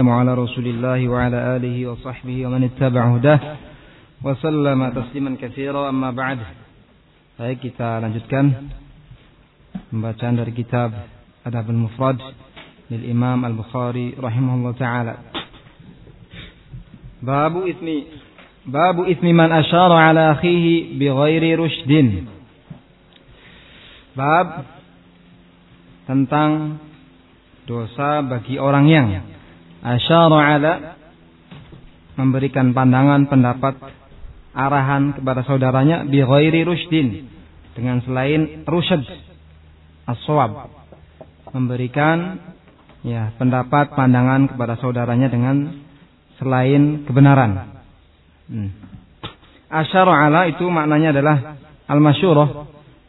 ala Rasulillah wa ala alihi wa sahbihi wa man ittaba'a hudah wa sallama tasliman katsira, amma ba'd. Baik, kita lanjutkan pembacaan dari kitab Adabul Mufrad lil Imam Al-Bukhari rahimahullah taala. Babu ismi man asyara ala akhihi bighairi rushdin. Bab tentang dosa bagi orang yang asyara ala, memberikan pandangan, pendapat, arahan kepada saudaranya bighairi rushdin, dengan selain rusyad as-shawab, memberikan pendapat, pandangan kepada saudaranya dengan selain kebenaran. Asyara ala itu maknanya adalah al-masyurah.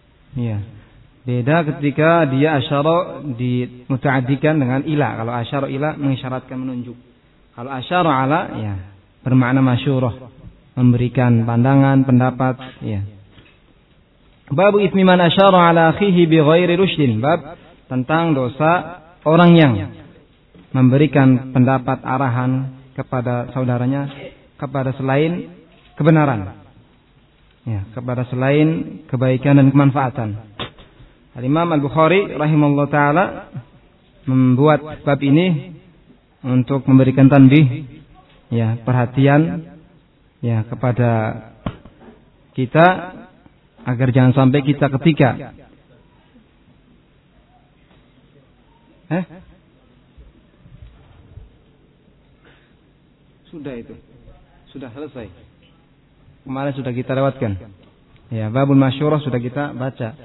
Beda ketika dia asyara dimutaaddikan dengan ila. Kalau asyara ila mengisyaratkan, menunjuk. Kalau asyara ala bermakna masyurah, memberikan pandangan, pendapat. Babu ismi man asyara ala akhihi bighairi rushdin. Bab tentang dosa orang yang memberikan pendapat, arahan kepada saudaranya kepada selain kebenaran, kepada selain kebaikan dan kemanfaatan. Al-Imam Al-Bukhari rahimahullah ta'ala membuat bab ini untuk memberikan tanbih, perhatian kepada kita agar jangan sampai kita ketika sudah selesai. Kemarin sudah kita lewatkan. Babul masyurah sudah kita baca.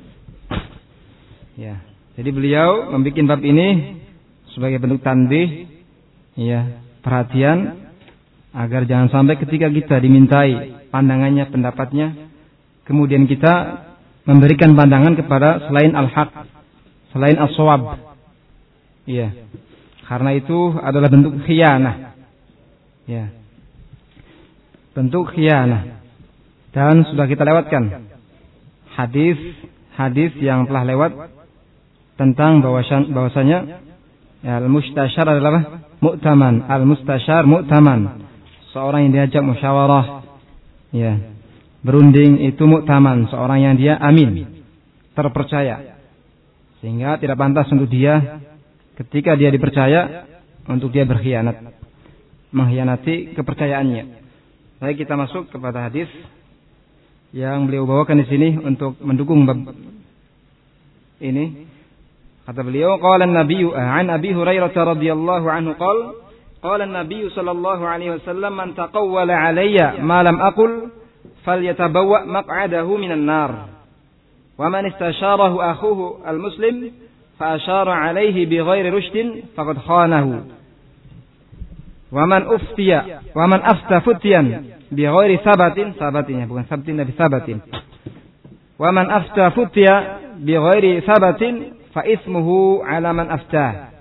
Jadi beliau membuat bab ini sebagai bentuk tanbih, perhatian agar jangan sampai ketika kita dimintai pandangannya, pendapatnya, kemudian kita memberikan pandangan kepada selain al-haq, selain as-shawab. Karena itu adalah bentuk khianah. Bentuk khianah. Dan sudah kita lewatkan hadis yang telah lewat tentang bahwasanya al-mustasyar adalah mu'taman. Al-mustasyar mu'taman. Seorang yang diajak musyawarah, berunding, itu mu'taman. Seorang yang dia amin, terpercaya. Sehingga tidak pantas untuk dia ketika dia dipercaya untuk dia berkhianat, mengkhianati kepercayaannya. Baik, kita masuk kepada hadis yang beliau bawakan di sini untuk mendukung bab ini. Kata beliau, qala an-nabiyyu an Abi Hurairah radhiyallahu anhu qala an-nabiyyu sallallahu alaihi wasallam man taqawwala alayya ma lam aqul falyatabawwa maq'adahu minan nar wa man istasharahu akhuhu al-muslim fa ashara alayhi bighairi rushdin faqad khanahu wa man afta futyan bighairi sabatin wa man afta futya bighairi sabatin fa ismuhu ala man aftah.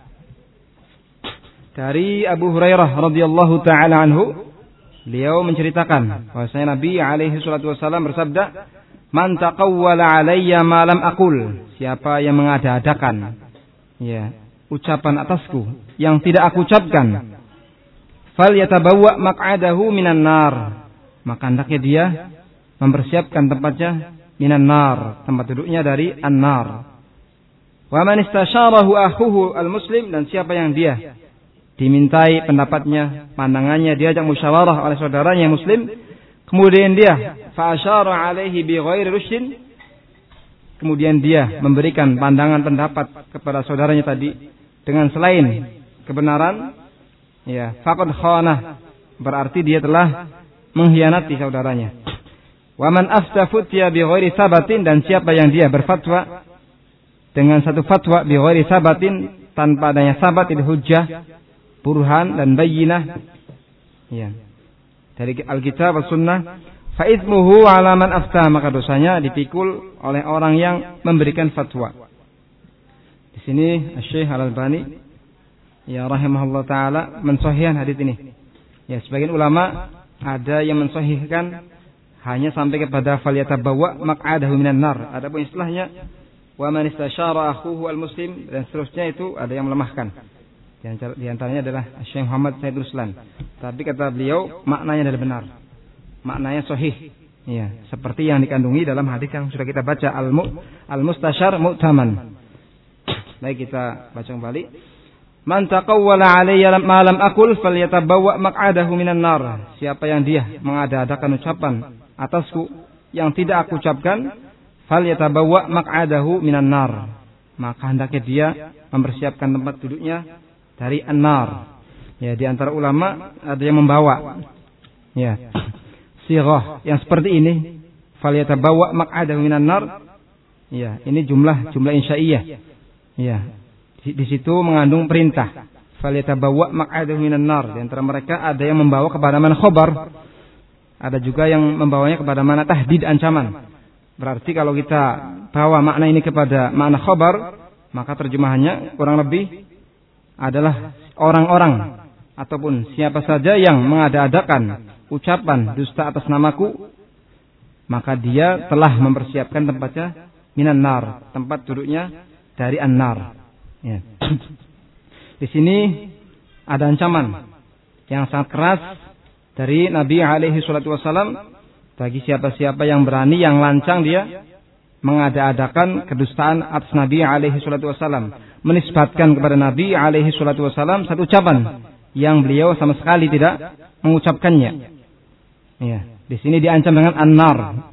Dari Abu Hurairah radhiyallahu taala anhu, beliau menceritakan bahwasanya Nabi alaihi salatu wasallam bersabda, man taqawwala alayya ma lam aqul, siapa yang mengada-adakan ucapan atasku yang tidak aku ucapkan, falyatabawwa maq'adahu minan nar, maka hendaknya dia mempersiapkan tempatnya minan nar, tempat duduknya dari an-nar. Wa man istasyarahu akhuhu al-muslim, dan siapa yang dia dimintai pendapatnya, pandangannya, diajak musyawarah oleh saudaranya muslim, kemudian dia fa asyara alaihi bighairi rushdin, kemudian dia memberikan pandangan, pendapat kepada saudaranya tadi dengan selain kebenaran, faqad khanah, berarti dia telah mengkhianati saudaranya. Wa man afta futya bighairi sabatin, dan siapa yang dia berfatwa dengan satu fatwa bighairi sabatin, tanpa adanya sabat, itu hujjah, burhan dan bayyinah, dari Alkitab dan Sunnah, fa itsmuhu ala man afta, maka dosanya dipikul oleh orang yang memberikan fatwa. Di sini Syekh Al-Albani rahimahullah taala mensahihkan hadis ini. Sebagian ulama ada yang mensahihkan hanya sampai kepada falyatabawwa maq'adahu minan nar. Adapun istilahnya wa man istasyara akhuhu al-muslim dan seterusnya itu ada yang melemahkan. Di antaranya adalah Syekh Muhammad Said Ruslan. Tapi kata beliau maknanya adalah benar. Maknanya sahih. Ya, seperti yang dikandungi dalam hadis yang sudah kita baca al-mustasyar mu'taman. Baik, kita baca kembali. Man taqawwala alayya ma lam aqul falyatabawwa maq'adahu minan nar. Siapa yang dia mengada-adakan ucapan atasku yang tidak aku ucapkan, falyatabawwa maq'adahu minan nar. Maka hendaknya dia mempersiapkan tempat duduknya dari an-nar. Ya, di antara ulama ada yang membawa ya sirah yang seperti ini, falyatabawwa maq'adahu minan nar. Ya, ini jumlah insya'iyah. Ya. Di situ mengandung perintah. Falyatabawwa maq'adahu minan nar. Di antara mereka ada yang membawa kepada mana khabar, ada juga yang membawanya kepada mana tahdid, ancaman. Berarti kalau kita bawa makna ini kepada makna khabar, maka terjemahannya kurang lebih adalah orang-orang ataupun siapa saja yang mengada-adakan ucapan dusta atas namaku, maka dia telah mempersiapkan tempatnya minan nar, tempat duduknya dari an-nar. Ya. Di sini ada ancaman yang sangat keras dari Nabi alaihi salatu wasallam bagi siapa-siapa yang berani, yang lancang dia mengada-adakan kedustaan atas Nabi alaihi salatu wasallam, menisbatkan kepada Nabi alaihi salatu wasallam satu ucapan yang beliau sama sekali tidak mengucapkannya. Ya, di sini diancam dengan an-nar.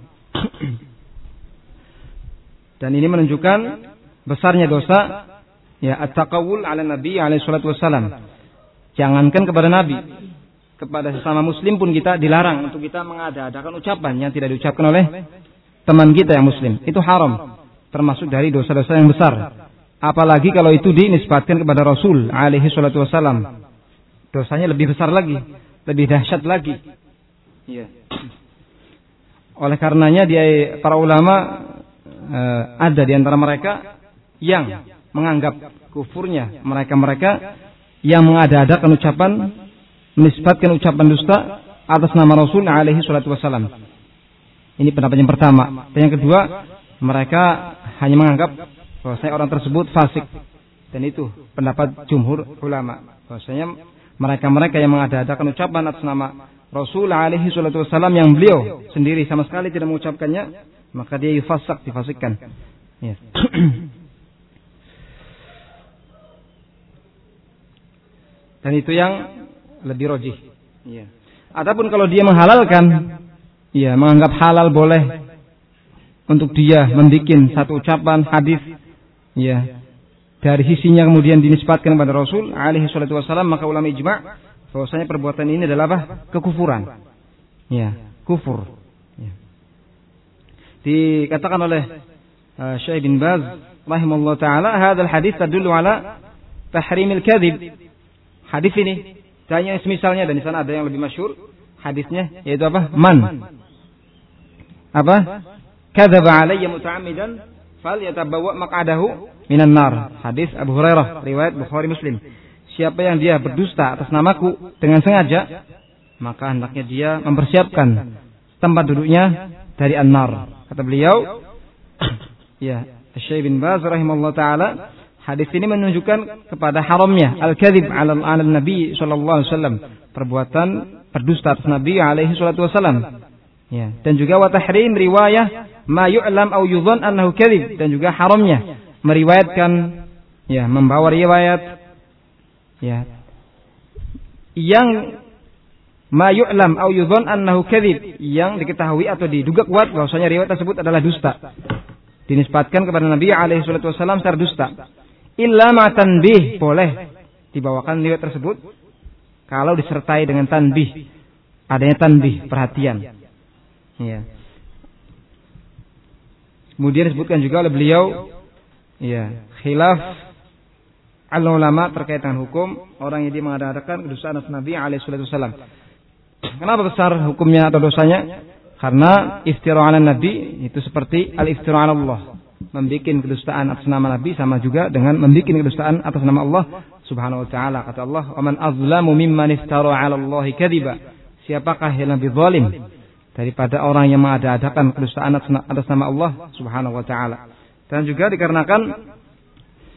Dan ini menunjukkan besarnya dosa ya at-taqawul ala Nabi alaihi salatu wasallam. Jangankan kepada Nabi, kepada sesama muslim pun kita dilarang untuk kita mengada-adakan ucapan yang tidak diucapkan oleh teman kita yang muslim. Itu haram, termasuk dari dosa-dosa yang besar. Apalagi kalau itu dinisbatkan kepada Rasul alaihi salatu wasallam. Dosanya lebih besar lagi, lebih dahsyat lagi. Ya. Oleh karenanya para ulama ada di antara mereka yang menganggap kufurnya mereka yang mengada-adakan ucapan, menisbatkan ucapan dusta atas nama Rasul alaihi salatu wasallam. Ini pendapat yang pertama. Dan yang kedua, mereka hanya menganggap bahwasanya orang tersebut fasik. Dan itu pendapat jumhur ulama. Bahwasanya mereka yang mengada-adakan ucapan atas nama Rasul alaihi salatu wasallam yang beliau sendiri sama sekali tidak mengucapkannya, maka dia difasikkan. Ya. Dan itu yang lebih rajih. Ya. Adapun kalau dia menghalalkan, ya menganggap halal boleh untuk dia membuat satu ucapan hadis, ya dari sisinya kemudian dinisbatkan kepada Rasul alaihi salatu wasallam, maka ulama ijma' bahwasanya perbuatan ini adalah apa? Kekufuran. Ya, kufur. Ya. Dikatakan oleh Syekh bin Baz rahimallahu taala, hadzal hadis tadullu ala tahrimil kadzib. Hadis ini tanya semisalnya, dan di sana ada yang lebih masyhur hadisnya, yaitu apa? Man apa? Kadzaba alayya muta'ammidan falyatabawwa maq'adahu minan nar. Hadis Abu Hurairah riwayat Bukhari Muslim. Siapa yang dia berdusta atas namaku dengan sengaja, maka hendaknya dia mempersiapkan tempat duduknya dari an-nar. Kata beliau, ya, Syekh bin Baz rahimallahu taala, hadis ini menunjukkan kepada haramnya al-kadzib 'ala Nabi sallallahu alaihi wasallam, perbuatan berdusta atas Nabi alaihi salatu wasallam. Ya, dan juga wa tahrim riwayah ma yu'lam au yudhan annahu kadzib, dan juga haramnya meriwayatkan, ya, membawa riwayat, ya, yang ma yu'lam au yudhan annahu kadzib, yang diketahui atau diduga kuat bahwasanya riwayat tersebut adalah dusta, dinisbatkan kepada Nabi alaihi salatu wasallam secara dusta. Illa ma tanbih, boleh dibawakan riwayat tersebut kalau disertai dengan tanbih, adanya tanbih, perhatian. Ya. Kemudian disebutkan juga oleh beliau, ya, khilaf al-ulama terkait dengan hukum orang yang dia mengada-adakan kedustaan atas Nabi alaihi wasallam. Kenapa besar hukumnya atau dosanya? Karena iftira 'ala Nabi itu seperti al-iftira 'ala Allah. Membikin kedustaan atas nama Nabi sama juga dengan membikin kedustaan atas nama Allah Subhanahu wa taala. Kata Allah, "Wa man azlamu mimman iftara 'ala Allahi kadziba." Siapakah yang lebih zalim daripada orang yang mengada-adakan kedustaan atas nama Allah Subhanahu wa taala? Dan juga dikarenakan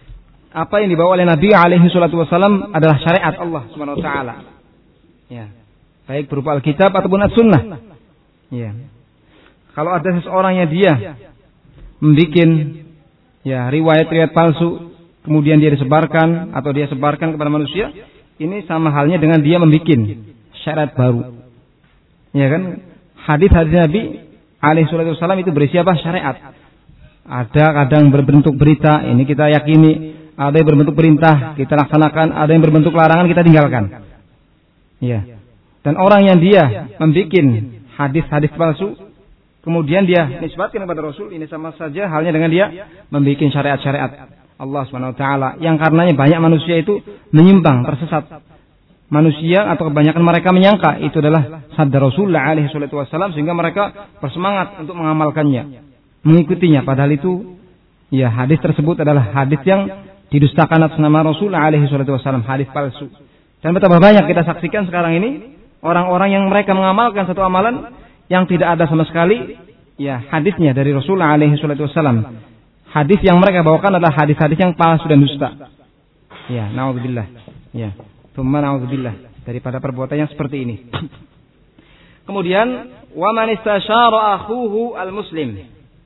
apa yang dibawa oleh Nabi alaihi salatu wasallam adalah syariat Allah Subhanahu wa taala. Ya. Baik berupa Alkitab ataupun As-Sunnah. Ya. Kalau ada seseorang yang dia membikin ya riwayat-riwayat palsu, kemudian dia disebarkan atau dia sebarkan kepada manusia, ini sama halnya dengan dia membuat syariat baru. Ya kan? Hadis-hadis Nabi alaihi salatu wasallam itu berisi apa? Syariat. Ada kadang berbentuk berita, ini kita yakini, ada yang berbentuk perintah, kita laksanakan, ada yang berbentuk larangan, kita tinggalkan. Ya. Dan orang yang dia membuat hadis-hadis palsu, kemudian dia nisbatkan kepada Rasul, ini sama saja halnya dengan dia membuat syariat-syariat Allah Subhanahu wa taala yang karenanya banyak manusia itu menyimpang, tersesat. Manusia atau kebanyakan mereka menyangka itu adalah sabda Rasulullah alaihi salatu wasallam sehingga mereka bersemangat untuk mengamalkannya, mengikutinya, padahal itu ya hadis tersebut adalah hadis yang didustakan atas nama Rasulullah alaihi salatu wasallam, hadis palsu. Dan betapa banyak kita saksikan sekarang ini orang-orang yang mereka mengamalkan satu amalan yang tidak ada sama sekali ya hadisnya dari Rasulullah alaihi salatu wasallam. Hadis yang mereka bawakan adalah hadis-hadis yang palsu dan dusta. Ya, naudzubillah. Ya. Tsumma naudzubillah daripada perbuatan yang seperti ini. Kemudian wa man istasyara akhuhu al-muslim.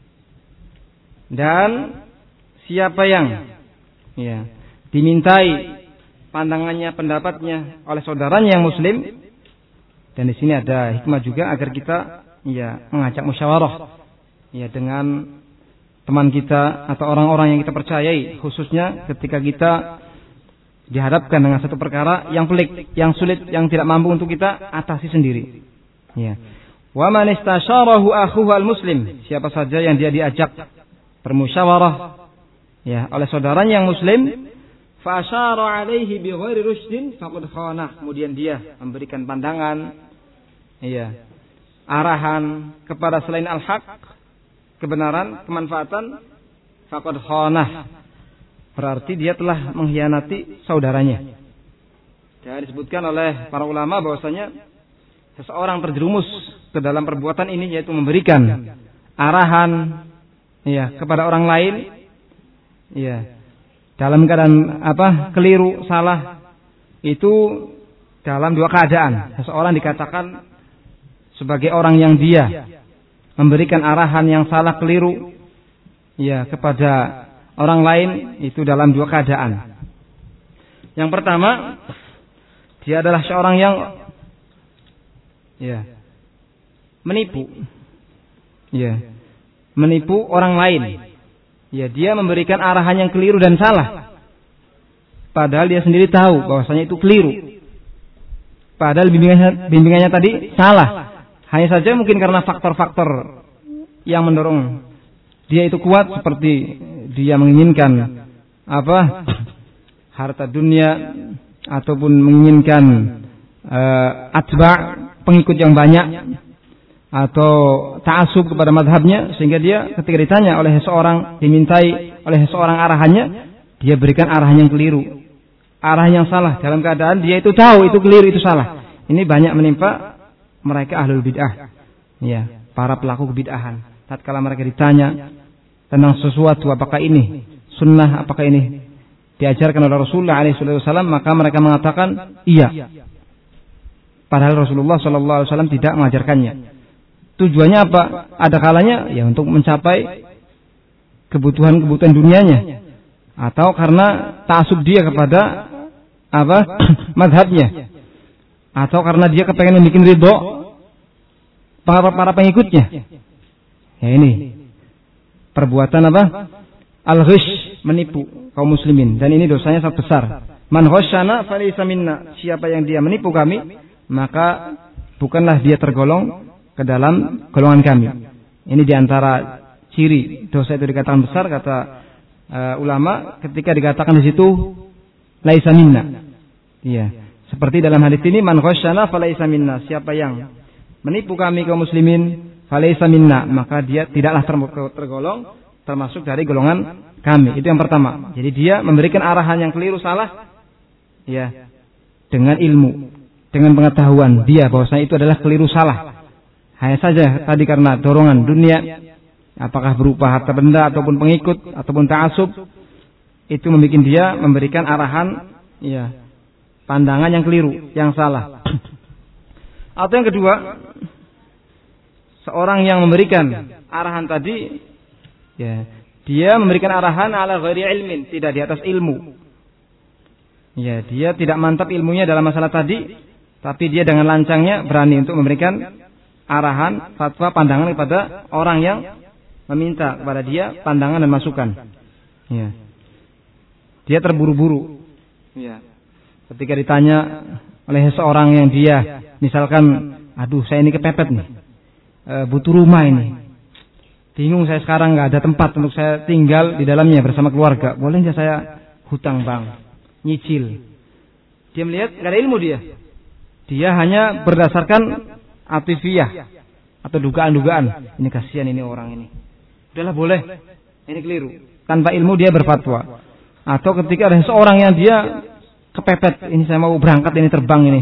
Dan siapa yang ya dimintai pandangannya, pendapatnya oleh saudaranya yang muslim. Dan di sini ada hikmah juga agar kita ya mengajak musyawarah ya dengan teman kita atau orang-orang yang kita percayai, khususnya ketika kita dihadapkan dengan satu perkara yang pelik, yang sulit, yang tidak mampu untuk kita atasi sendiri. Ya. Wa man istasyarahu akhuhu al-muslim, siapa saja yang dia diajak bermusyawarah ya oleh saudaranya yang muslim, fa asyara alaihi bi ghairi rusydin faqad khana, kemudian dia memberikan pandangan ya arahan kepada selain al-haq, kebenaran, kemanfaatan, faqad khana, berarti dia telah mengkhianati saudaranya. Dan disebutkan oleh para ulama bahwasanya seseorang terjerumus ke dalam perbuatan ini, yaitu memberikan arahan ya kepada orang lain ya dalam keadaan keliru, salah, itu dalam dua keadaan. Seseorang dikatakan sebagai orang yang dia memberikan arahan yang salah, keliru ya kepada orang lain, itu dalam dua keadaan. Yang pertama, dia adalah seorang yang ya menipu. Ya, menipu orang lain. Ya, dia memberikan arahan yang keliru dan salah. Padahal dia sendiri tahu bahwasanya itu keliru. Padahal bimbingannya tadi salah. Hanya saja mungkin karena faktor-faktor yang mendorong dia itu kuat, seperti dia menginginkan harta dunia ataupun menginginkan atba', pengikut yang banyak, atau ta'assub kepada mazhabnya, sehingga dia ketika ditanya oleh seseorang, dimintai oleh seseorang arahannya, dia berikan arahan yang keliru, arahan yang salah, dalam keadaan dia itu tahu itu keliru, itu salah. Ini banyak menimpa mereka ahlul bid'ah ya, para pelaku kebid'ahan. Tatkala mereka ditanya tentang sesuatu, apakah ini sunnah, apakah ini diajarkan oleh Rasulullah SAW, maka mereka mengatakan iya, padahal Rasulullah SAW tidak mengajarkannya. Tujuannya apa? Ada kalanya ya untuk mencapai kebutuhan dunianya, atau karena ta'assub dia kepada mazhabnya, atau karena dia kepengen membuat ridho para pengikutnya. Ya, ini perbuatan al-ghish, menipu kaum muslimin, dan ini dosanya sangat besar. Man ghasyana falaysa minna, siapa yang dia menipu kami, maka bukanlah dia tergolong ke dalam golongan kami. Ini diantara ciri dosa itu dikatakan besar, kata ulama, ketika dikatakan di situ laisa minna. Iya, seperti dalam hadis ini, man ghasyana falaysa minna, siapa yang menipu kami kaum muslimin, falaysa minna, maka dia tidaklah tergolong, termasuk dari golongan kami. Itu yang pertama. Jadi dia memberikan arahan yang keliru, salah ya, dengan ilmu, dengan pengetahuan dia bahwasanya itu adalah keliru, salah. Hanya saja tadi karena dorongan dunia, apakah berupa harta benda ataupun pengikut ataupun ta'assub, itu membuat dia memberikan arahan, ya, pandangan yang keliru, yang salah. Atau yang kedua, seorang yang memberikan arahan tadi, ya, dia memberikan arahan ala ghairi ilmin, tidak di atas ilmu. Ya, dia tidak mantap ilmunya dalam masalah tadi, tapi dia dengan lancangnya berani untuk memberikan arahan, fatwa, pandangan kepada orang yang meminta kepada dia pandangan dan masukan. Ya. Dia terburu-buru. Ya. Ketika ditanya oleh seorang yang dia, misalkan, aduh saya ini kepepet nih, butuh rumah ini, bingung saya sekarang, nggak ada tempat untuk saya tinggal di dalamnya bersama keluarga, boleh nggak saya hutang bank, nyicil? Dia melihat nggak ada ilmu dia hanya berdasarkan atifiyah atau dugaan-dugaan. Ini kasihan ini orang ini, udahlah boleh, ini keliru. Tanpa ilmu dia berfatwa. Atau ketika ada seorang yang dia kepepet, ini saya mau berangkat, ini terbang ini,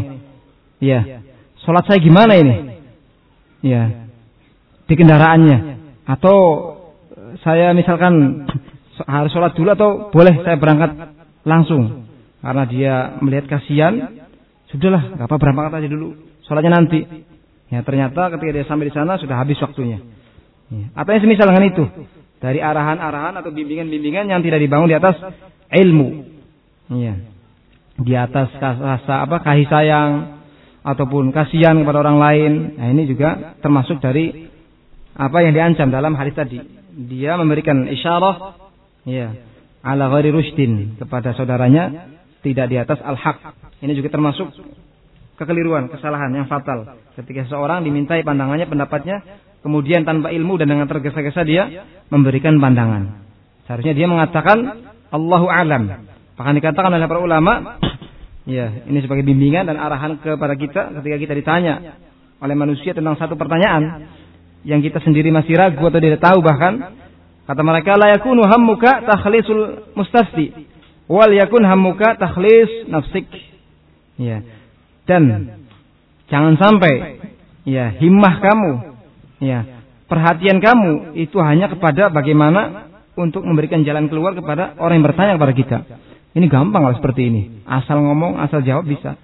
ya, sholat saya gimana ini, ya, di kendaraannya, atau saya misalkan harus sholat dulu atau boleh saya berangkat langsung, karena dia melihat kasihan, sudahlah, gak apa, berangkat aja dulu, sholatnya nanti. Ya, ternyata ketika dia sampai di sana sudah habis waktunya. Ya. Atau yang semisal dengan itu, dari arahan-arahan atau bimbingan-bimbingan yang tidak dibangun di atas ilmu, ya, di atas rasa kasih sayang ataupun kasihan kepada orang lain. Nah, ini juga termasuk dari apa yang diancam dalam hadis tadi. Dia memberikan isyarah, ya, ala ghairi rusydin, kepada saudaranya tidak di atas al-haq. Ini juga termasuk kekeliruan, kesalahan yang fatal. Ketika seseorang dimintai pandangannya, pendapatnya, kemudian tanpa ilmu dan dengan tergesa-gesa dia memberikan pandangan. Seharusnya dia mengatakan Allahu a'lam. Bahkan dikatakan oleh para ulama, ya, ini sebagai bimbingan dan arahan kepada kita ketika kita ditanya oleh manusia tentang satu pertanyaan yang kita sendiri masih ragu atau tidak tahu, bahkan kata mereka, la yakunu hammuka takhlisul mustafti wal yakun hammuka takhlis nafsik. Ya. Dan jangan sampai, ya, himmah kamu, ya, perhatian kamu itu hanya kepada bagaimana untuk memberikan jalan keluar kepada orang yang bertanya kepada kita. Ini gampang kalau seperti ini, asal ngomong, asal jawab bisa.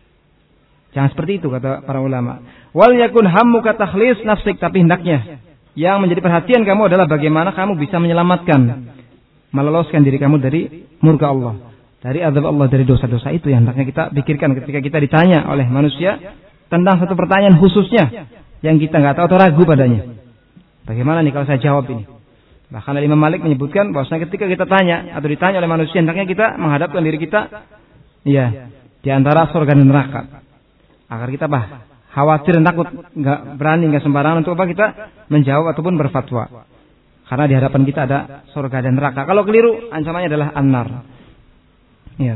Jangan seperti itu kata para ulama. Wal yakun hammuka takhlis nafsik, tapi hendaknya yang menjadi perhatian kamu adalah bagaimana kamu bisa menyelamatkan, meloloskan diri kamu dari murka Allah, dari azab Allah, dari dosa-dosa itu yang hendaknya kita pikirkan ketika kita ditanya oleh manusia tentang satu pertanyaan khususnya yang kita nggak tahu atau ragu padanya. Bagaimana nih kalau saya jawab ini? Bahkan Imam Malik menyebutkan bahwasanya ketika kita tanya atau ditanya oleh manusia, hendaknya kita menghadapkan diri kita, ya, di antara surga dan neraka, agar kita khawatir dan takut, nggak berani, nggak sembarangan untuk kita menjawab ataupun berfatwa, karena di hadapan kita ada surga dan neraka. Kalau keliru, ancamannya adalah an-nar. Ya.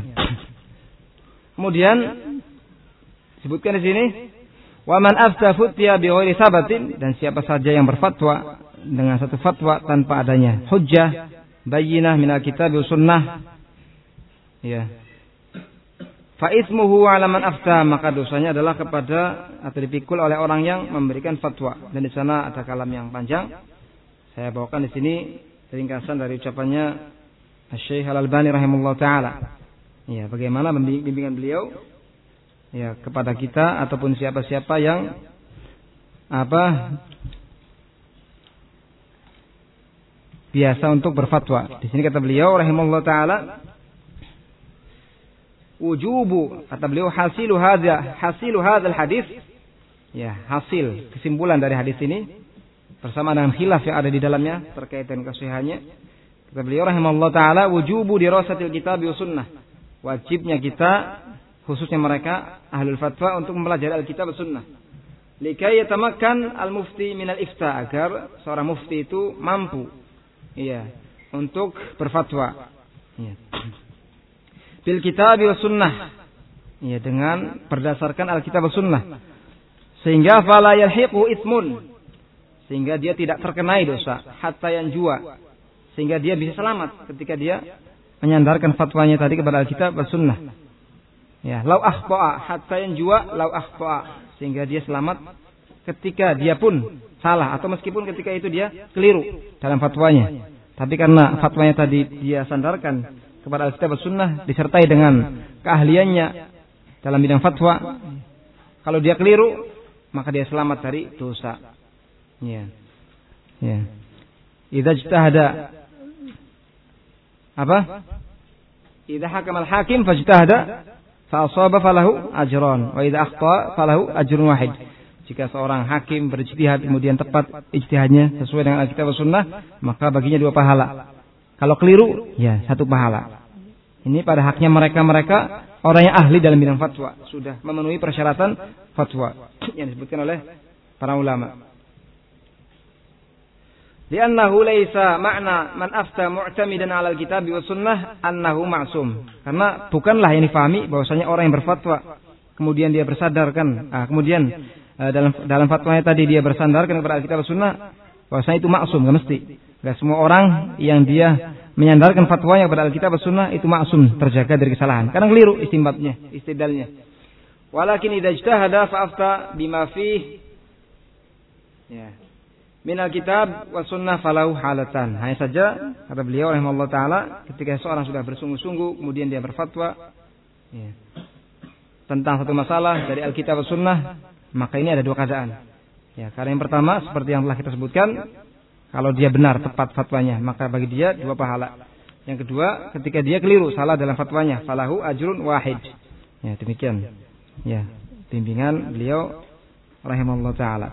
Kemudian disebutkan di sini, wa man afta futya bi ghairi sabatin, dan siapa saja yang berfatwa dengan satu fatwa tanpa adanya hujjah bayyinah minal kitab wa sunnah, ya, fa ismuhu ala man afta, maka dosanya adalah kepada atau dipikul oleh orang yang memberikan fatwa. Dan di sana ada kalam yang panjang. Saya bawakan di sini ringkasan dari ucapannya Syekh Al-Albani rahimahullah taala. Ya, bagaimana bimbingan beliau, ya, kepada kita ataupun siapa-siapa yang biasa untuk berfatwa. Di sini kata beliau rahimahullah taala, wujubu, kata beliau, hasilu hadzal hadis, ya, hasil kesimpulan dari hadis ini bersama dengan khilaf yang ada di dalamnya terkait dengan kesahihannya. Kata beliau rahimahullah taala, wujubu dirasatil kitab wa sunnah, wajibnya kita, khususnya mereka ahlul fatwa, untuk mempelajari Alkitab dan Sunnah. Likai yatamakkan al-mufti minal ifta, agar seorang mufti itu mampu, iya, untuk berfatwa, iya, bil kitab wa sunnah, iya, dengan berdasarkan Alkitab dan Sunnah, sehingga fala yalhiqu itsmun, sehingga dia tidak terkenai dosa, hatta yanjua, sehingga dia bisa selamat ketika dia menyandarkan fatwanya tadi kepada Alkitab dan Sunnah. Ya, lau akhta'a hatta yanjua, lau akhta'a, sehingga dia selamat ketika dia pun salah, atau meskipun ketika itu dia keliru dalam fatwanya, tapi karena fatwanya tadi dia sandarkan kepada Alkitab dan Sunnah disertai dengan keahliannya dalam bidang fatwa. Kalau dia keliru, maka dia selamat dari dosa. Ya. Ya. Idza ijtahada apa? Idza hakama al-hakim fajtahada fa asaba falahu ajran wa idza akhta falahu ajrun wahid. Jika seorang hakim berijtihad kemudian tepat ijtihadnya sesuai dengan Alkitab dan Sunnah, maka baginya 2 pahala. Kalau keliru, ya 1 pahala. Ini pada haknya mereka orang yang ahli dalam bidang fatwa, sudah memenuhi persyaratan fatwa yang disebutkan oleh para ulama. Li'annahu laisa ma'na man afta mu'tamidan 'ala al-kitab wa sunnah annahu ma'sum. Karena bukanlah yang difahami bahwasanya orang yang berfatwa kemudian dia bersadarkan, kemudian dalam fatwanya tadi dia bersandarkan kepada Alkitab dan Sunnah, bahwasanya itu maksum, enggak mesti. Enggak semua orang yang dia menyandarkan fatwanya kepada Alkitab dan Sunnah itu maksum, terjaga dari kesalahan. Kadang keliru istinbatnya, istidlalnya. Walakin idza ijtahada fa afta bima fih ya min Alkitab wa Sunnah falahu halatan. Hanya saja kata beliau rahimahullah taala, ketika seorang sudah bersungguh-sungguh kemudian dia berfatwa ya, tentang satu masalah dari Alkitab dan Sunnah, maka ini ada 2 keadaan. Ya, karena yang pertama seperti yang telah kita sebutkan, kalau dia benar tepat fatwanya, maka bagi dia 2 pahala. Yang kedua, ketika dia keliru salah dalam fatwanya, falahu ajrun wahid. Ya, demikian. Ya, bimbingan beliau rahimahullah taala.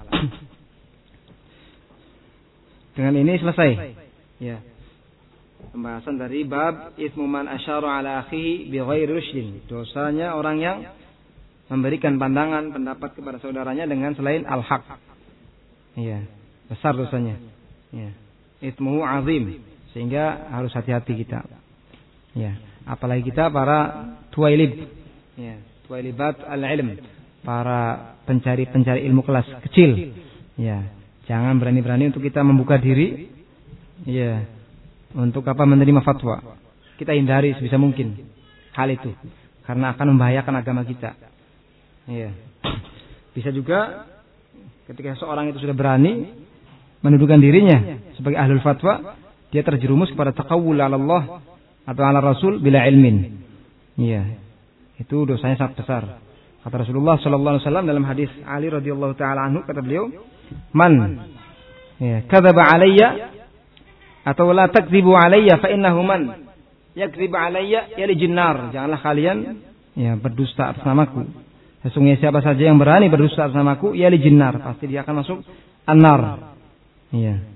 Dengan ini selesai. Ya. Pembahasan dari bab ismu man asyara ala akhihi bi ghairi rusydin. Dosanya orang yang memberikan pandangan, pendapat kepada saudaranya dengan selain al-haq. Iya, besar dosanya. Ya. Ismuhu azim, sehingga harus hati-hati kita. Ya, apalagi kita para tuwailib. Ya, tuwailibat al-ilm, para pencari-pencari ilmu kelas kecil. Ya, jangan berani-berani untuk kita membuka diri. Ya, untuk menerima fatwa. Kita hindari sebisa mungkin hal itu, karena akan membahayakan agama kita. Ya. Bisa juga ketika seorang itu sudah berani mendudukan dirinya sebagai ahlul fatwa, dia terjerumus kepada taqawul 'ala Allah atau 'ala Rasul bila ilmin. Iya. Itu dosanya sangat besar. Kata Rasulullah sallallahu alaihi wasallam dalam hadis Ali radhiyallahu taala anhu, kata beliau, "Man kadzaba 'alayya atau la takdzibu 'alayya fa innahu man yakdzibu 'alayya yalijin nar." Janganlah kalian berdusta atas namaku. Sesungguhnya siapa saja yang berani berdusta atas namaku, yalijin nar, pasti dia akan masuk an-nar. Iya.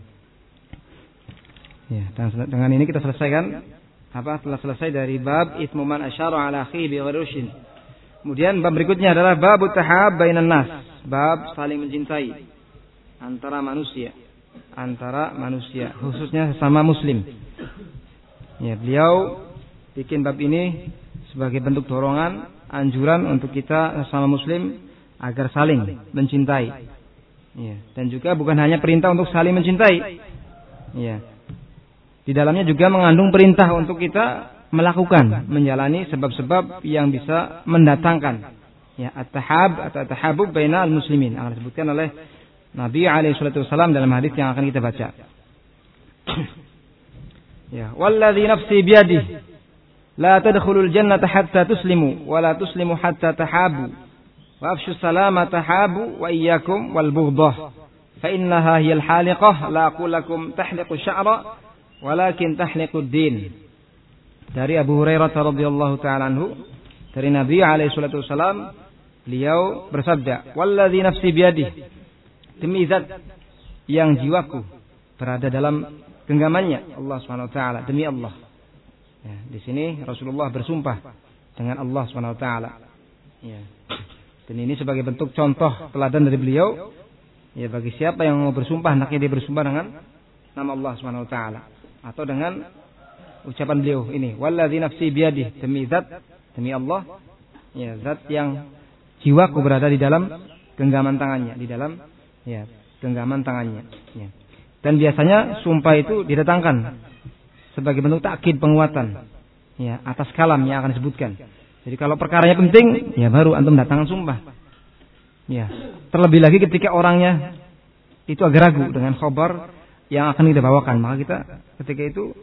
Ya, dan dengan ini kita selesaikan telah selesai dari bab ismu man asyara ala akhihi bi ghairi rusydin. Kemudian bab berikutnya adalah bab tahab bainan nas, bab saling mencintai antara manusia, khususnya sesama muslim. Ya, beliau bikin bab ini sebagai bentuk dorongan, anjuran untuk kita sesama muslim agar saling mencintai. Ya, dan juga bukan hanya perintah untuk saling mencintai. Ya. Di dalamnya juga mengandung perintah untuk kita melakukan, menjalani sebab-sebab yang bisa mendatangkan at-tahabub bainal muslimin, akan disebutkan oleh Nabi alaihi salatu wasallam dalam hadis yang akan kita baca. Ya, walladzi nafsi biyadihi la tadkhulul jannata hatta tuslimu wa la tuslimu hatta tahabu wa afshu salama tahabu wa iyyakum wal bughdah fa innaha hiyal haliqah la aqul lakum tahliqu sya'ra walakin tahliqud din. Dari Abu Hurairah radhiyallahu taala anhu, dari Nabi alaihi salatu wasallam, beliau bersabda, walladzi nafsi biyadihi, demi zat yang jiwaku berada dalam genggamannya, Allah Subhanahu wa taala, demi Allah. Ya, di sini Rasulullah bersumpah dengan Allah Subhanahu wa taala. Ya. Dan ini sebagai bentuk contoh teladan dari beliau. Ya, bagi siapa yang mau bersumpah, hendaknya dia bersumpah dengan nama Allah Subhanahu wa taala atau dengan ucapan beliau ini, walladzi nafsi biyadihi, demi zat, demi Allah, ya, zat yang jiwaku berada di dalam genggaman tangannya, di dalam genggaman tangannya. Ya. Dan biasanya sumpah itu didatangkan sebagai bentuk takkid, penguatan, ya, atas kalam yang akan disebutkan. Jadi kalau perkaranya penting, ya baru antum datangkan sumpah. Ya, terlebih lagi ketika orangnya itu agak ragu dengan khabar yang akan kita bawakan, maka kita ketika itu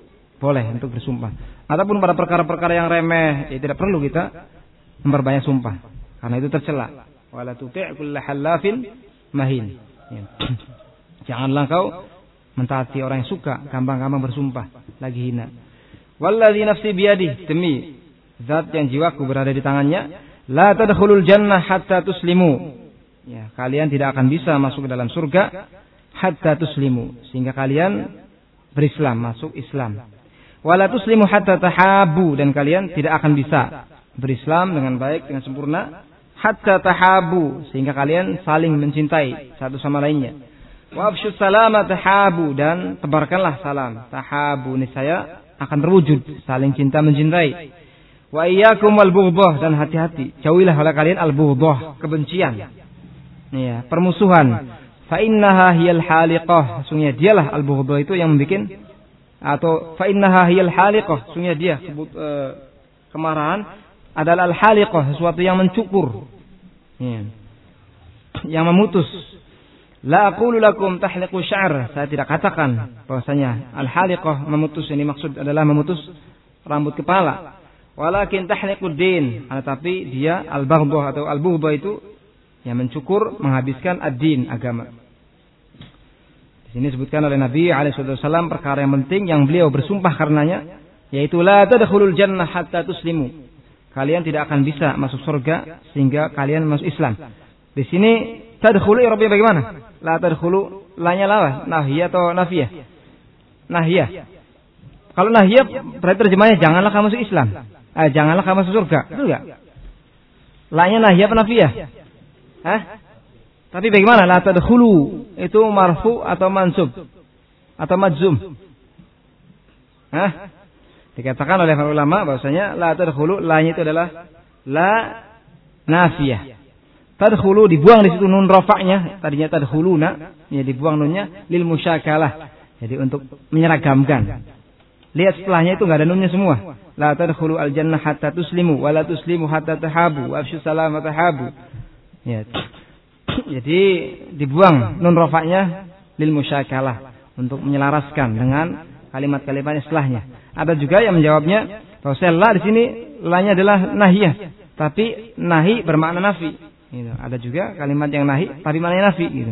boleh untuk bersumpah. Ataupun pada perkara-perkara yang remeh, ya tidak perlu kita memperbanyak sumpah, karena itu tercela. Wala tuti' kulla halafin mahin. Ya. Janganlah kau mentaati orang yang suka gampang-gampang bersumpah, lagi hina. Wallazi nafsi biyadihi, demi zat yang jiwaku berada di tangannya, la tadkhulul jannah hatta tuslimu. Ya, kalian tidak akan bisa masuk ke dalam surga hatta tuslimu, sehingga kalian berislam, masuk Islam. Wala tuslimu hatta tahabu, dan kalian tidak akan bisa berislam dengan baik, dengan sempurna hatta tahabu, sehingga kalian saling mencintai satu sama lainnya. Wa afshu salama tahabu, dan tebarkanlah salam. Tahabu, niscaya akan terwujud saling cinta mencintai. Wa iyyakum wal bughdhah, dan hati-hati, jauhilah oleh kalian al bughdhah, kebencian. Ya, permusuhan. Fa innaha hiyal haliqah, sungguhnya dialah al bughdhah itu yang membikin, atau fa innaha hiyal haliqah, sungguhnya dia kemarahan adalah al haliqah, sesuatu yang mencukur. Ya. Yang memutus. La aqulu lakum tahliqu sya'r, saya tidak katakan bahwasanya al haliqah memutus, ini maksud adalah memutus rambut kepala. Walakin tahliqud din, tetapi dia al baghdhah atau al bughdhah itu yang mencukur, menghabiskan ad-din, agama. Di sini disebutkan oleh Nabi alaihi wasallam perkara yang penting yang beliau bersumpah karenanya, yaitu la tadkhulul jannah hatta tuslimu. Kalian tidak akan bisa masuk surga sehingga kalian masuk Islam. Di sini tadkhulu i'rabnya bagaimana? La tadkhulu, lanya lawa, nahiyah atau nafiyah? Nahiyah. Kalau nahiyah berarti terjemahnya janganlah kamu masuk Islam. Janganlah kamu masuk surga. Betul enggak? Lanya nahiyah apa nafiyah? Tapi bagaimana? La tadkhulu itu marfu atau mansub atau majzum? Dikatakan oleh para ulama bahwasanya la tadkhulu, la-nya itu adalah la nafiyah. Tadkhulu dibuang di situ nun rafa'nya, tadinya tadkhuluna, ya dibuang nunnya lil musyakalah. Jadi untuk menyeragamkan. Lihat setelahnya itu enggak ada nunnya semua. La tadkhulu al jannah hatta tuslimu wa la tuslimu hatta tahabu wa afshu salama tahabu. Ya. Jadi dibuang nun rafa'nya lil musyakalah untuk menyelaraskan dengan kalimat-kalimat setelahnya. Ada juga yang menjawabnya bahwa la di sini la-nya adalah nahiyah, tapi nahi bermakna nafi. Gitu. Ada juga kalimat yang nahi tapi maknanya nafi gitu.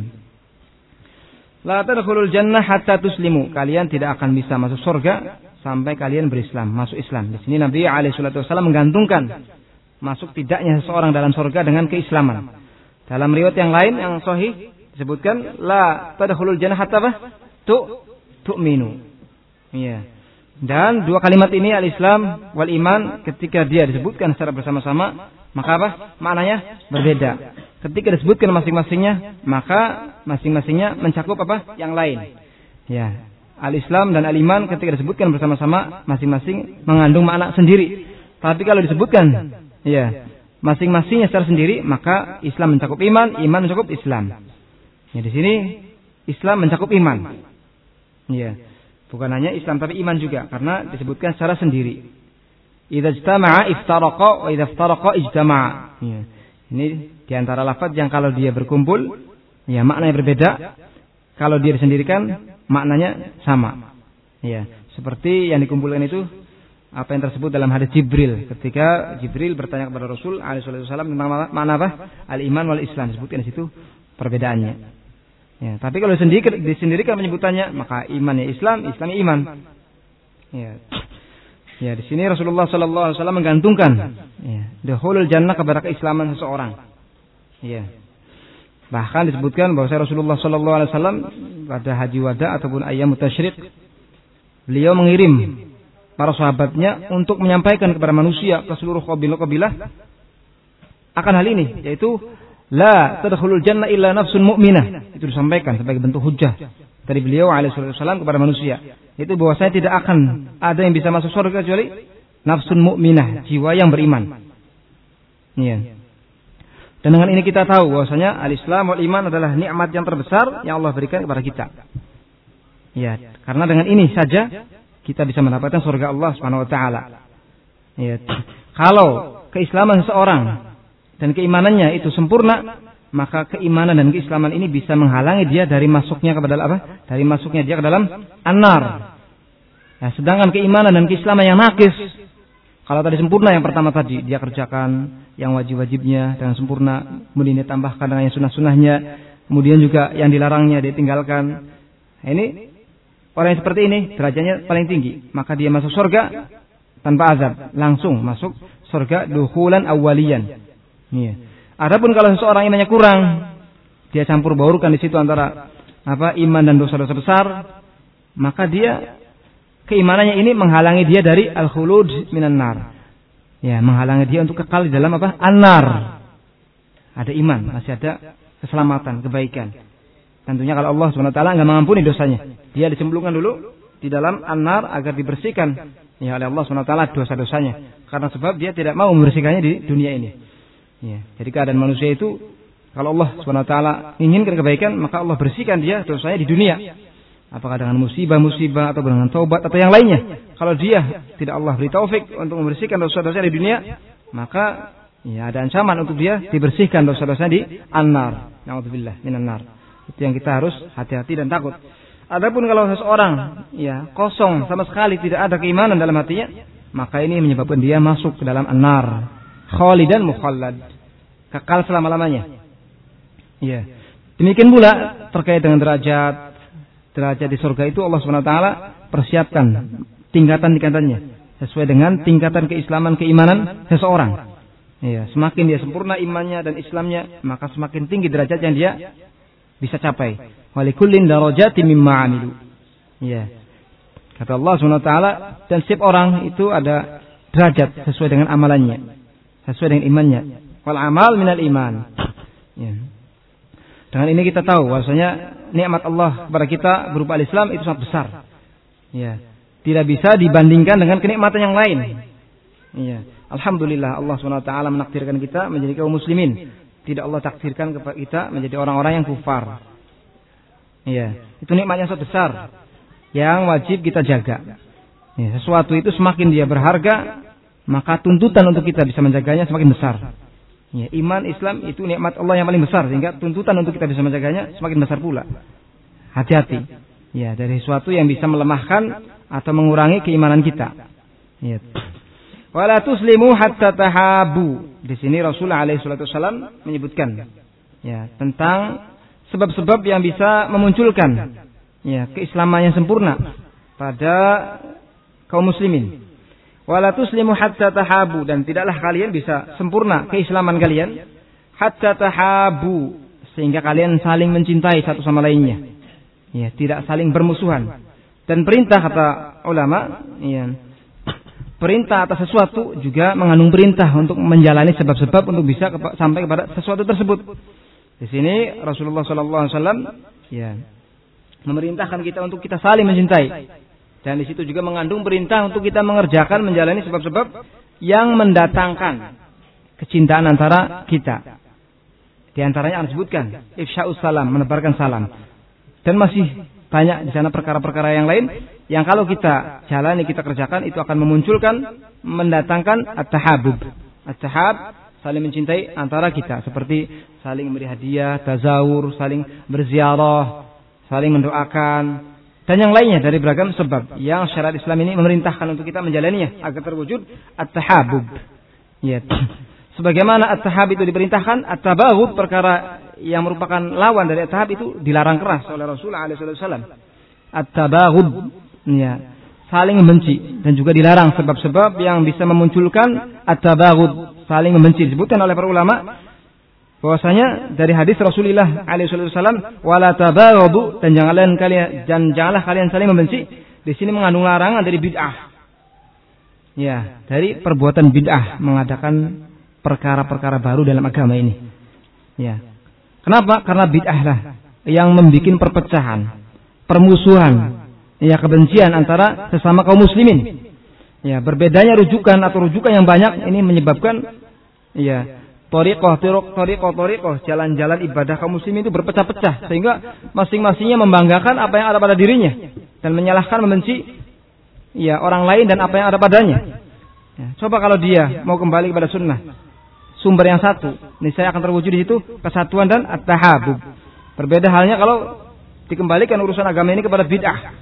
La tadkhulul jannah hatta tuslimu, kalian tidak akan bisa masuk surga sampai kalian berislam, masuk Islam. Di sini Nabi alaihi wasallam menggantungkan masuk tidaknya seseorang dalam surga dengan keislaman. Dalam riwayat yang lain yang sahih disebutkan la tadkhulul jannah hatta tu'minu. Iya. Dan dua kalimat ini al-Islam wal iman ketika dia disebutkan secara bersama-sama, maka apa? Maknanya berbeda. Ketika disebutkan masing-masingnya, maka masing-masingnya mencakup apa? Yang lain. Ya. Al-Islam dan al-iman ketika disebutkan bersama-sama, masing-masing mengandung makna sendiri. Tapi kalau disebutkan ya, masing-masingnya secara sendiri, maka Islam mencakup iman, iman mencakup Islam. Ya, di sini Islam mencakup iman. Ya. Bukan hanya Islam tapi iman juga, karena disebutkan secara sendiri. Idza ijtama'a iftaraqa wa idza iftaraqa ijtama'a. Ya. Ini di antara lafaz yang kalau dia berkumpul ya maknanya berbeda, kalau dia disendirikan maknanya sama. Ya, seperti yang dikumpulkan itu apa yang tersebut dalam hadis Jibril, ketika Jibril bertanya kepada Rasul alaihi wasallam tentang makna apa? Al-iman wal Islam, disebutkan di situ perbedaannya. Ya, tapi kalau disendirikan penyebutannya, maka iman ya Islam, Islam ya iman. Ya. Ya, di sini Rasulullah sallallahu alaihi wasallam menggantungkan ya, dukhulul jannah kepada keislaman seseorang. Ya. Bahkan disebutkan bahwa Rasulullah sallallahu alaihi wasallam pada haji wada ataupun ayyamut tasyrik, beliau mengirim para sahabatnya untuk menyampaikan kepada manusia ke seluruh kabilah akan hal ini, yaitu la tadkhulul jannah illa nafsun mu'minah. Itu disampaikan sebagai bentuk hujjah dari beliau alaihi wasallam kepada manusia. Itu bahwasanya tidak akan ada yang bisa masuk surga kecuali nafsun mu'minah, jiwa yang beriman. Iya. Dan dengan ini kita tahu bahwasanya al-Islam wal iman adalah nikmat yang terbesar yang Allah berikan kepada kita. Iya, karena dengan ini saja kita bisa mendapatkan surga Allah Subhanahu wa taala. Iya. Kalau keislaman seseorang dan keimanannya itu sempurna, maka keimanan dan keislaman ini bisa menghalangi dia dari masuknya ke dalam apa? Dari masuknya dia ke dalam an-nar. Nah, sedangkan keimanan dan keislaman yang nakis, kalau tadi sempurna yang pertama tadi, dia kerjakan yang wajib-wajibnya dengan sempurna, kemudian dia tambahkan dengan yang sunnah-sunnahnya, kemudian juga yang dilarangnya dia tinggalkan. Nah, ini orang yang seperti ini derajatnya paling tinggi, maka dia masuk surga tanpa azab, langsung masuk surga dukhulan awwaliyan. Iya. Adapun kalau seseorang imannya kurang, dia campur baurkan di situ antara iman dan dosa-dosa besar, maka dia keimanannya ini menghalangi dia dari al-khulud minan nar. Ya, menghalangi dia untuk kekal di dalam an-nar. Ada iman, masih ada keselamatan, kebaikan. Tentunya kalau Allah SWT enggak mengampuni dosanya, dia dicemplungkan dulu di dalam an-nar agar dibersihkan ya oleh Allah SWT dosa-dosanya. Karena sebab dia tidak mau membersihkannya di dunia ini. Ya, jadi keadaan manusia itu kalau Allah SWT inginkan kebaikan, maka Allah bersihkan dia dosanya di dunia. Apakah dengan musibah-musibah atau dengan taubat atau yang lainnya. Kalau dia tidak Allah beri taufik untuk membersihkan dosa-dosa di dunia, maka ya ada ancaman untuk dia dibersihkan dosa-dosa di an-nar. Na'udzubillah minan nar. Itu yang kita harus hati-hati dan takut. Adapun kalau seseorang ya kosong sama sekali tidak ada keimanan dalam hatinya, maka ini menyebabkan dia masuk ke dalam an-nar. Khalidan mukhallad. Kekal selama-lamanya. Ya. Demikian pula terkait dengan derajat di surga itu Allah SWT persiapkan tingkatan-tingkatannya sesuai dengan tingkatan keislaman, keimanan seseorang. Ya, semakin dia sempurna imannya dan Islamnya, maka semakin tinggi derajat yang dia bisa capai. Walikullin darajatin mimma 'amilu. Ya. Kata Allah SWT, dan setiap orang itu ada derajat sesuai dengan amalannya, sesuai dengan imannya. Wal amal minal iman. Ya. Dengan ini kita tahu bahwasanya nikmat Allah kepada kita berupa Islam itu sangat besar. Ya. Tidak bisa dibandingkan dengan kenikmatan yang lain. Ya. Alhamdulillah Allah SWT menakdirkan kita menjadi kaum muslimin. Tidak Allah takdirkan kepada kita menjadi orang-orang yang kufar. Ya. Itu nikmat yang sangat besar yang wajib kita jaga. Ya. Sesuatu itu semakin dia berharga, maka tuntutan untuk kita bisa menjaganya semakin besar. Ya, iman Islam itu nikmat Allah yang paling besar, sehingga tuntutan untuk kita bisa menjaganya semakin besar pula. Hati-hati. Ya, dari sesuatu yang bisa melemahkan atau mengurangi keimanan kita. Ya. Wala tuslimu hatta tahabu. Di sini Rasulullah SAW menyebutkan ya tentang sebab-sebab yang bisa memunculkan ya keislaman yang sempurna pada kaum muslimin. Wala tuslimu hatta tahabu, dan tidaklah kalian bisa sempurna keislaman kalian hatta tahabu, sehingga kalian saling mencintai satu sama lainnya. Ya, tidak saling bermusuhan. Dan perintah kata ulama, ya, perintah atas sesuatu juga mengandung perintah untuk menjalani sebab-sebab untuk bisa sampai kepada sesuatu tersebut. Di sini Rasulullah SAW ya memerintahkan kita untuk kita saling mencintai. Dan di situ juga mengandung perintah untuk kita mengerjakan, menjalani sebab-sebab yang mendatangkan kecintaan antara kita. Di antaranya disebutkan ifsya'us salam, menebarkan salam. Dan masih banyak di sana perkara-perkara yang lain yang kalau kita jalani, kita kerjakan, itu akan memunculkan, mendatangkan at-tahabub. At-tahab, saling mencintai antara kita, seperti saling memberi hadiah, tazawur, saling berziarah, saling mendoakan, dan yang lainnya dari beragam sebab yang syariat Islam ini memerintahkan untuk kita menjalaninya agar terwujud at-tahabub. Ya. Sebagaimana at-tahab itu diperintahkan, at-tabaghud, perkara yang merupakan lawan dari at-tahab itu dilarang keras oleh Rasulullah SAW. At-tabaghud, ya, saling membenci, dan juga dilarang sebab-sebab yang bisa memunculkan at-tabaghud, saling membenci. Disebutkan oleh para ulama bahwasanya dari hadis Rasulullah SAW, wala tabaghadu, dan janganlah kalian saling membenci. Di sini mengandung larangan dari bid'ah. Ya, dari perbuatan bid'ah, mengadakan perkara-perkara baru dalam agama ini. Ya. Kenapa? Karena bid'ah lah yang membuat perpecahan, permusuhan, ya, kebencian antara sesama kaum muslimin. Ya, berbedanya rujukan atau rujukan yang banyak ini menyebabkan ya Toriqoh, jalan-jalan ibadah kaum muslimin itu berpecah-pecah, sehingga masing-masingnya membanggakan apa yang ada pada dirinya dan menyalahkan, membenci ya orang lain dan apa yang ada padanya. Ya, coba kalau dia mau kembali kepada sunnah, sumber yang satu, niscaya akan terwujud di situ kesatuan dan at-tahabub. Berbeda halnya kalau dikembalikan urusan agama ini kepada bid'ah.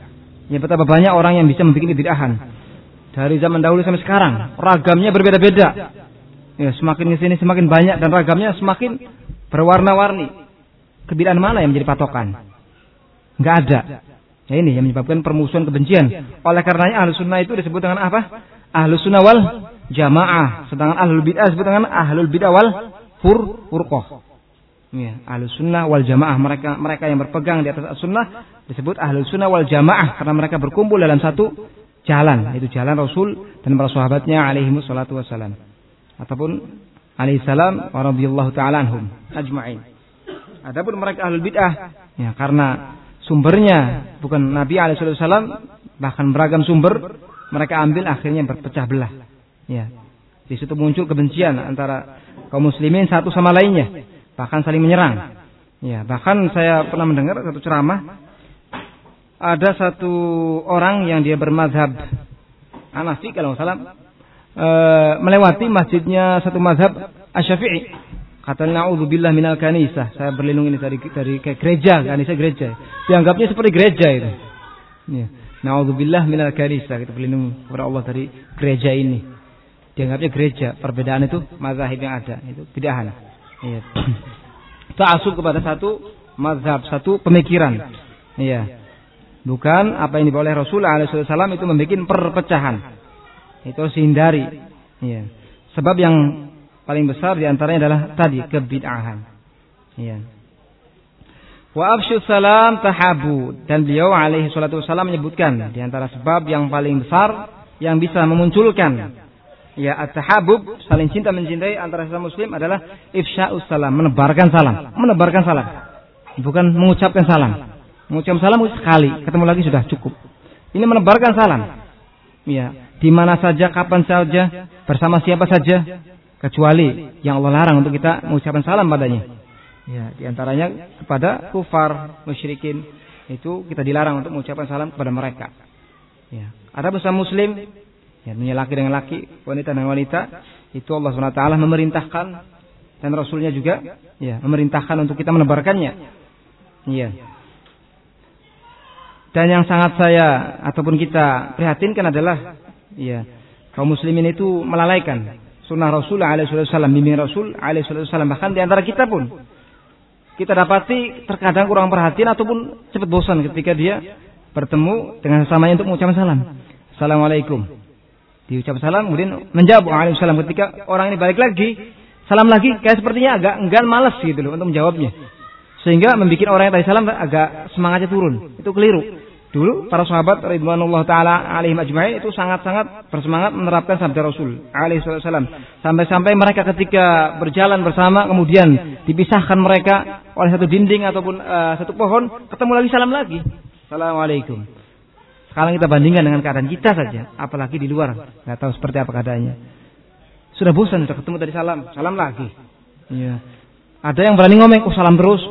Ya, betapa banyak orang yang bisa membuat bid'ahan. Dari zaman dahulu sampai sekarang, ragamnya berbeda-beda. Ya, semakin kesini semakin banyak dan ragamnya semakin berwarna-warni. Kebid'ahan mana yang menjadi patokan? Enggak ada. Ya, ini yang menyebabkan permusuhan, kebencian. Oleh karenanya Ahlus Sunnah itu disebut dengan apa? Ahlus Sunnah wal Jamaah. Sedangkan Ahlul Bid'ah disebut dengan Ahlul Bid'ah wal Furqah. Ya, Ahlus Sunnah wal Jamaah, mereka yang berpegang di atas Sunnah disebut Ahlus Sunnah wal Jamaah karena mereka berkumpul dalam satu jalan, yaitu jalan Rasul dan para sahabatnya alaihi wassalatu wassalam. Ataupun alaihi salam wa radhiyallahu ta'ala anhum ajma'in. Adapun mereka Ahlul Bid'ah, ya, karena sumbernya bukan Nabi alaihi wasallam, bahkan beragam sumber mereka ambil, akhirnya berpecah belah. Ya. Di situ muncul kebencian antara kaum muslimin satu sama lainnya, bahkan saling menyerang. Ya, bahkan saya pernah mendengar satu ceramah, ada satu orang yang dia bermazhab Hanafi kalau nggak salah, melewati masjidnya satu mazhab Asy-Syafi'i. Kata na'udzubillah minal kanisah. Saya berlindung ini dari kayak gereja, kanisah gereja. Dianggapnya seperti gereja itu. Ya. Na'udzubillah minal kanisah. Kita berlindung kepada Allah dari gereja ini. Dianggapnya gereja. Perbedaan itu mazhab yang ada. Itu bid'ah. Ya. Ta'assub kepada satu mazhab, satu pemikiran. Ya. Bukan apa yang dibawa oleh Rasulullah SAW itu membuat perpecahan. Itu harus dihindari. Ya. Sebab yang paling besar diantaranya adalah tadi kebid'ahan. Ya. Wa afshu salam tahabu, dan beliau alaihi salatu wasallam menyebutkan di antara sebab yang paling besar yang bisa memunculkan ya at-tahabub, saling cinta mencintai antara sesama muslim adalah ifsya'us salam, menebarkan salam. Menebarkan salam. Bukan mengucapkan salam. Mengucapkan salam sekali, ketemu lagi sudah cukup. Ini menebarkan salam. Ya, di mana saja, kapan saja, bersama siapa saja, kecuali yang Allah larang untuk kita mengucapkan salam padanya. Ya, di antaranya kepada kufar, musyrikin, itu kita dilarang untuk mengucapkan salam kepada mereka. Ya, ada bersama muslim, ya, laki dengan laki, wanita dengan wanita, itu Allah SWT memerintahkan dan Rasulnya juga, ya, memerintahkan untuk kita menebarkannya. Ya. Dan yang sangat saya ataupun kita prihatinkan adalah, ya, kaum muslimin itu melalaikan sunnah Rasulullah SAW, bimbingan Rasul SAW. Bahkan di antara kita pun kita dapati terkadang kurang perhatian ataupun cepat bosan ketika dia bertemu dengan sesamanya untuk mengucapkan salam. Assalamualaikum. Diucap salam, kemudian menjawab waalaikumsalam. Ketika orang ini balik lagi, salam lagi, kayak sepertinya agak enggan, malas gitu loh untuk menjawabnya. Sehingga membuat orang yang tadi salam agak semangatnya turun. Itu keliru. Dulu para sahabat ridwanullah taala alaihim ajma'in itu sangat-sangat bersemangat menerapkan sabda Rasul alaihi wasallam. Sampai-sampai mereka ketika berjalan bersama kemudian dipisahkan mereka oleh satu dinding ataupun satu pohon, ketemu lagi salam lagi. Assalamualaikum. Sekarang kita bandingkan dengan keadaan kita saja, apalagi di luar, enggak tahu seperti apa keadaannya. Sudah bosan sudah ketemu tadi salam lagi. Ya. Ada yang berani ngomong, salam terus.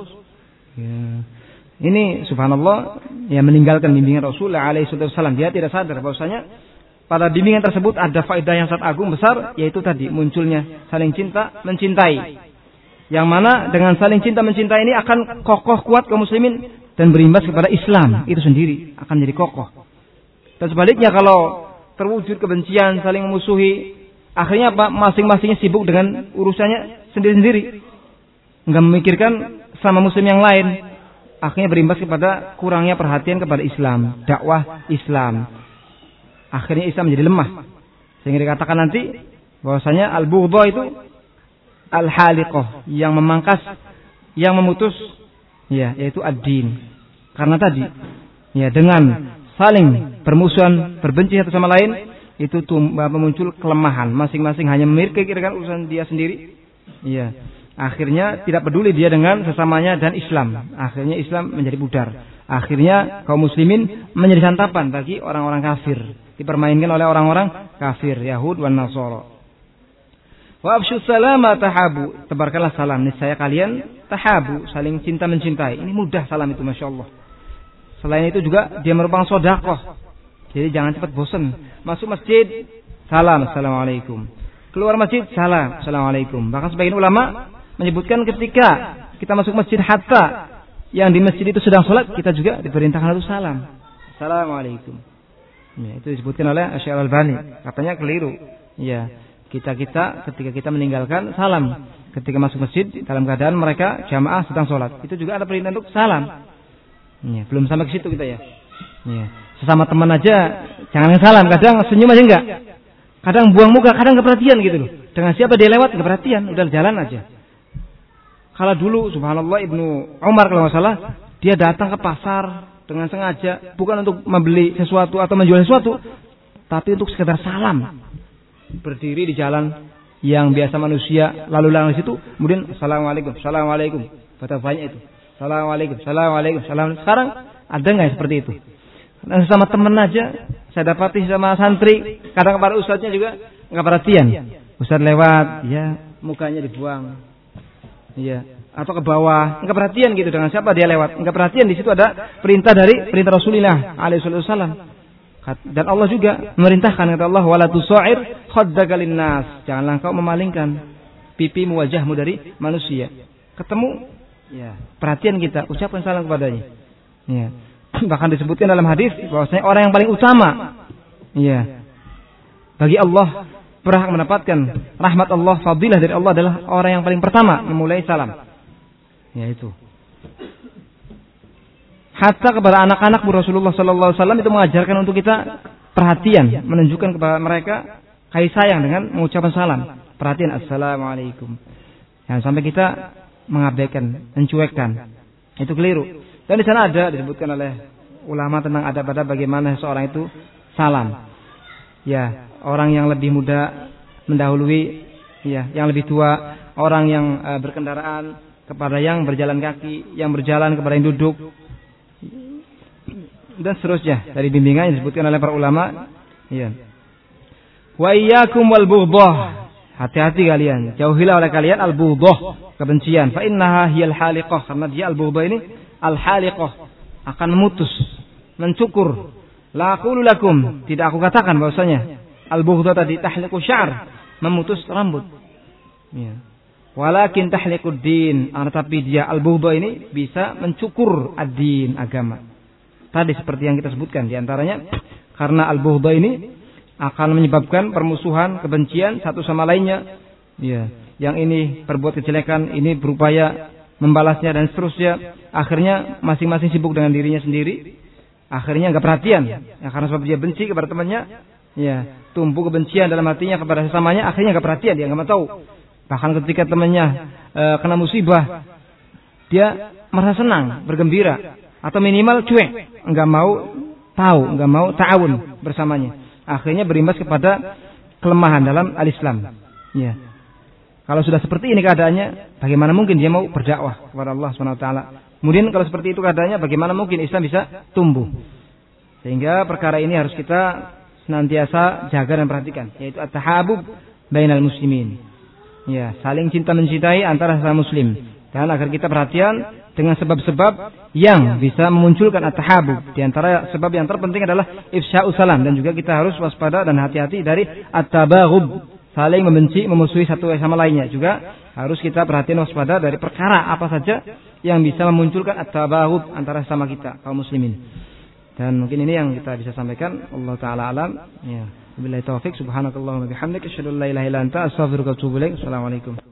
Ya. Ini subhanallah, yang meninggalkan bimbingan Rasulullah alaihi wasallam. Dia tidak sadar bahwasanya pada bimbingan tersebut ada faedah yang sangat agung besar, yaitu tadi munculnya saling cinta mencintai. Yang mana dengan saling cinta mencintai ini akan kokoh kuat kaum muslimin dan berimbas kepada Islam itu sendiri akan menjadi kokoh. Dan sebaliknya kalau terwujud kebencian, saling memusuhi, akhirnya apa? Masing-masingnya sibuk dengan urusannya sendiri-sendiri. Enggak memikirkan sama muslim yang lain. Akhirnya berimbas kepada kurangnya perhatian kepada Islam, dakwah Islam. Akhirnya Islam menjadi lemah. Sehingga dikatakan nanti bahwasanya al-bughdha itu al-haliqah, yang memangkas, yang memutus, ya, yaitu ad-din. Karena tadi, ya, dengan saling bermusuhan, berbenci satu sama lain, itu muncul kelemahan. Masing-masing hanya memikirkan urusan dia sendiri. Ya. Akhirnya tidak peduli dia dengan sesamanya dan Islam. Akhirnya Islam menjadi pudar. Akhirnya kaum muslimin menjadi santapan bagi orang-orang kafir. Dipermainkan oleh orang-orang kafir, Yahud dan Nasara. Wa afshu salama tahabu. Tebarkanlah salam. Niscaya kalian tahabu, saling cinta mencintai. Ini mudah salam itu, Masya Allah. Selain itu juga dia merupakan sedekah. Jadi jangan cepat bosan. Masuk masjid, salam, assalamualaikum. Keluar masjid, salam, assalamualaikum. Bahkan sebagian ulama menyebutkan ketika kita masuk masjid, hatta yang di masjid itu sedang sholat, kita juga diperintahkan untuk salam. Assalamualaikum. Ya, itu disebutkan oleh Syekh Al-Albani. Katanya keliru. Ya, kita ketika kita meninggalkan salam. Ketika masuk masjid dalam keadaan mereka jamaah sedang sholat. Itu juga ada perintah untuk salam. Ya, belum sampai ke situ kita ya. Ya. Sesama teman aja jangan salam. Kadang senyum aja enggak. Kadang buang muka, kadang enggak perhatian gitu loh. Dengan siapa dia lewat enggak perhatian, udah jalan aja. Kalau dulu subhanallah Ibnu Umar kalau enggak salah, dia datang ke pasar dengan sengaja bukan untuk membeli sesuatu atau menjual sesuatu, tapi untuk sekedar salam. Berdiri di jalan yang biasa manusia lalu lalang di situ, kemudian assalamualaikum, assalamualaikum. Betapa banyak itu. Assalamualaikum, assalamualaikum, assalamualaikum. Sekarang ada nggak seperti itu? Dan sama teman aja, saya dapati sama santri, kadang para ustadznya juga nggak perhatian. Ustadz lewat, ya mukanya dibuang, ya atau ke bawah, nggak perhatian gitu dengan siapa dia lewat, nggak perhatian. Di situ ada perintah Rasulullah alaihi wasallam. Dan Allah juga memerintahkan, kata Allah, wala tusair khaddaka linnas, janganlah engkau memalingkan pipimu, wajahmu dari manusia. Ketemu, ya perhatian kita, ucapkan salam kepadanya. Ya. Bahkan disebutkan dalam hadis bahwasanya orang yang paling utama, ya bagi Allah berhak mendapatkan rahmat Allah, fadilah dari Allah adalah orang yang paling pertama memulai salam. Ya itu. Hatta kepada anak-anak Rasulullah sallallahu alaihi wasallam itu mengajarkan untuk kita perhatian, menunjukkan kepada mereka kasih sayang dengan mengucapkan salam. Perhatian, assalamualaikum. Jangan sampai kita mengabaikan, mencuekkan. Itu keliru. Dan di sana ada disebutkan oleh ulama tentang adab-adab bagaimana seorang itu salam. Ya, orang yang lebih muda mendahului, ya, yang lebih tua, orang yang berkendaraan kepada yang berjalan kaki, yang berjalan kepada yang duduk, dan seterusnya dari bimbingan yang disebutkan oleh para ulama. Ya. Wa iyyakum wal bughdhah, hati-hati kalian, jauhilah oleh kalian al bughdhah, kebencian. Fa innaha hiyal haliqah, karena dia al bughdhah ini al haliqah, akan memutus, mencukur. La aqulu lakum, tidak aku katakan bahwasanya al bughdhah tadi tahliqu sya'r, memutus rambut. Ya. Walakin tahliqud din, tetapi dia al-bughdha ini bisa mencukur ad-din, agama. Tadi seperti yang kita sebutkan di antaranya karena al-bughdha ini akan menyebabkan permusuhan, kebencian satu sama lainnya. Ya, yang ini berbuat kejelekan, ini berupaya membalasnya dan seterusnya. Akhirnya masing-masing sibuk dengan dirinya sendiri. Akhirnya enggak perhatian. Ya, karena sebab dia benci kepada temannya, ya, tumbuh kebencian dalam hatinya kepada sesamanya, akhirnya enggak perhatian, dia enggak mau tahu. Bahkan ketika temannya kena musibah, dia merasa senang, bergembira, atau minimal cuek, enggak mau tahu, enggak mau ta'awun bersamanya. Akhirnya berimbas kepada kelemahan dalam al-Islam. Ya. Kalau sudah seperti ini keadaannya, bagaimana mungkin dia mau berdakwah kepada Allah SWT? Kemudian kalau seperti itu keadaannya, bagaimana mungkin Islam bisa tumbuh? Sehingga perkara ini harus kita senantiasa jaga dan perhatikan, yaitu at-tahabub bainal muslimin. Ya, saling cinta mencintai antara sesama muslim. Dan agar kita perhatian dengan sebab-sebab yang bisa memunculkan at-tahabub. Di antara sebab yang terpenting adalah ifsya'us salam, dan juga kita harus waspada dan hati-hati dari at-tabaghub, saling membenci, memusuhi satu sama lainnya. Juga harus kita perhatian waspada dari perkara apa saja yang bisa memunculkan at-tabaghub antara sesama kita kaum muslimin. Dan mungkin ini yang kita bisa sampaikan. Allah taala alam. Ya. Wabillahi taufiq. Subhanakallahumma bihamdika asyhadu an la ilaha illa anta astaghfiruka wa atubu ilaik. Assalamualaikum.